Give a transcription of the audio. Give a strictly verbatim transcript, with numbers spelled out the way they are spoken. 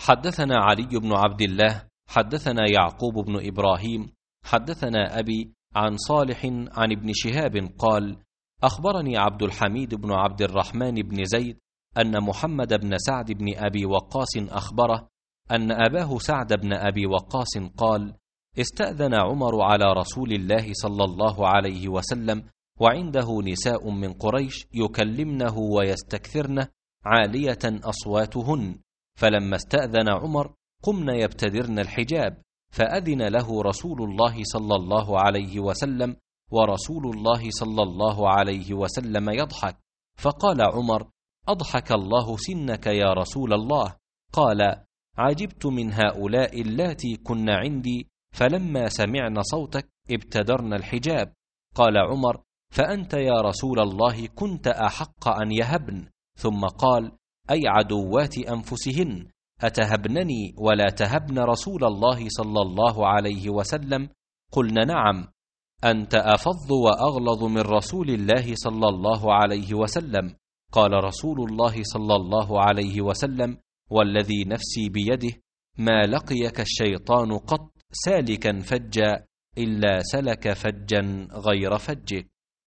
حدثنا علي بن عبد الله حدثنا يعقوب بن إبراهيم حدثنا أبي عن صالح عن ابن شهاب قال: أخبرني عبد الحميد بن عبد الرحمن بن زيد أن محمد بن سعد بن أبي وقاص أخبره أن أباه سعد بن أبي وقاص قال: استأذن عمر على رسول الله صلى الله عليه وسلم وعنده نساء من قريش يكلمنه ويستكثرنه عالية أصواتهن، فلما استأذن عمر قمن يبتدرن الحجاب، فأذن له رسول الله صلى الله عليه وسلم ورسول الله صلى الله عليه وسلم يضحك، فقال عمر: أضحك الله سنك يا رسول الله. قال: عجبت من هؤلاء اللاتي كن عندي فلما سمعن صوتك ابتدرن الحجاب. قال عمر: فأنت يا رسول الله كنت أحق أن يهبن. ثم قال: أي عدوات أنفسهن، أتهبنني ولا تهبن رسول الله صلى الله عليه وسلم؟ قلنا: نعم، أنت أفظ وأغلظ من رسول الله صلى الله عليه وسلم. قال رسول الله صلى الله عليه وسلم: والذي نفسي بيده ما لقيك الشيطان قط سالكا فجا إلا سلك فجا غير فجك.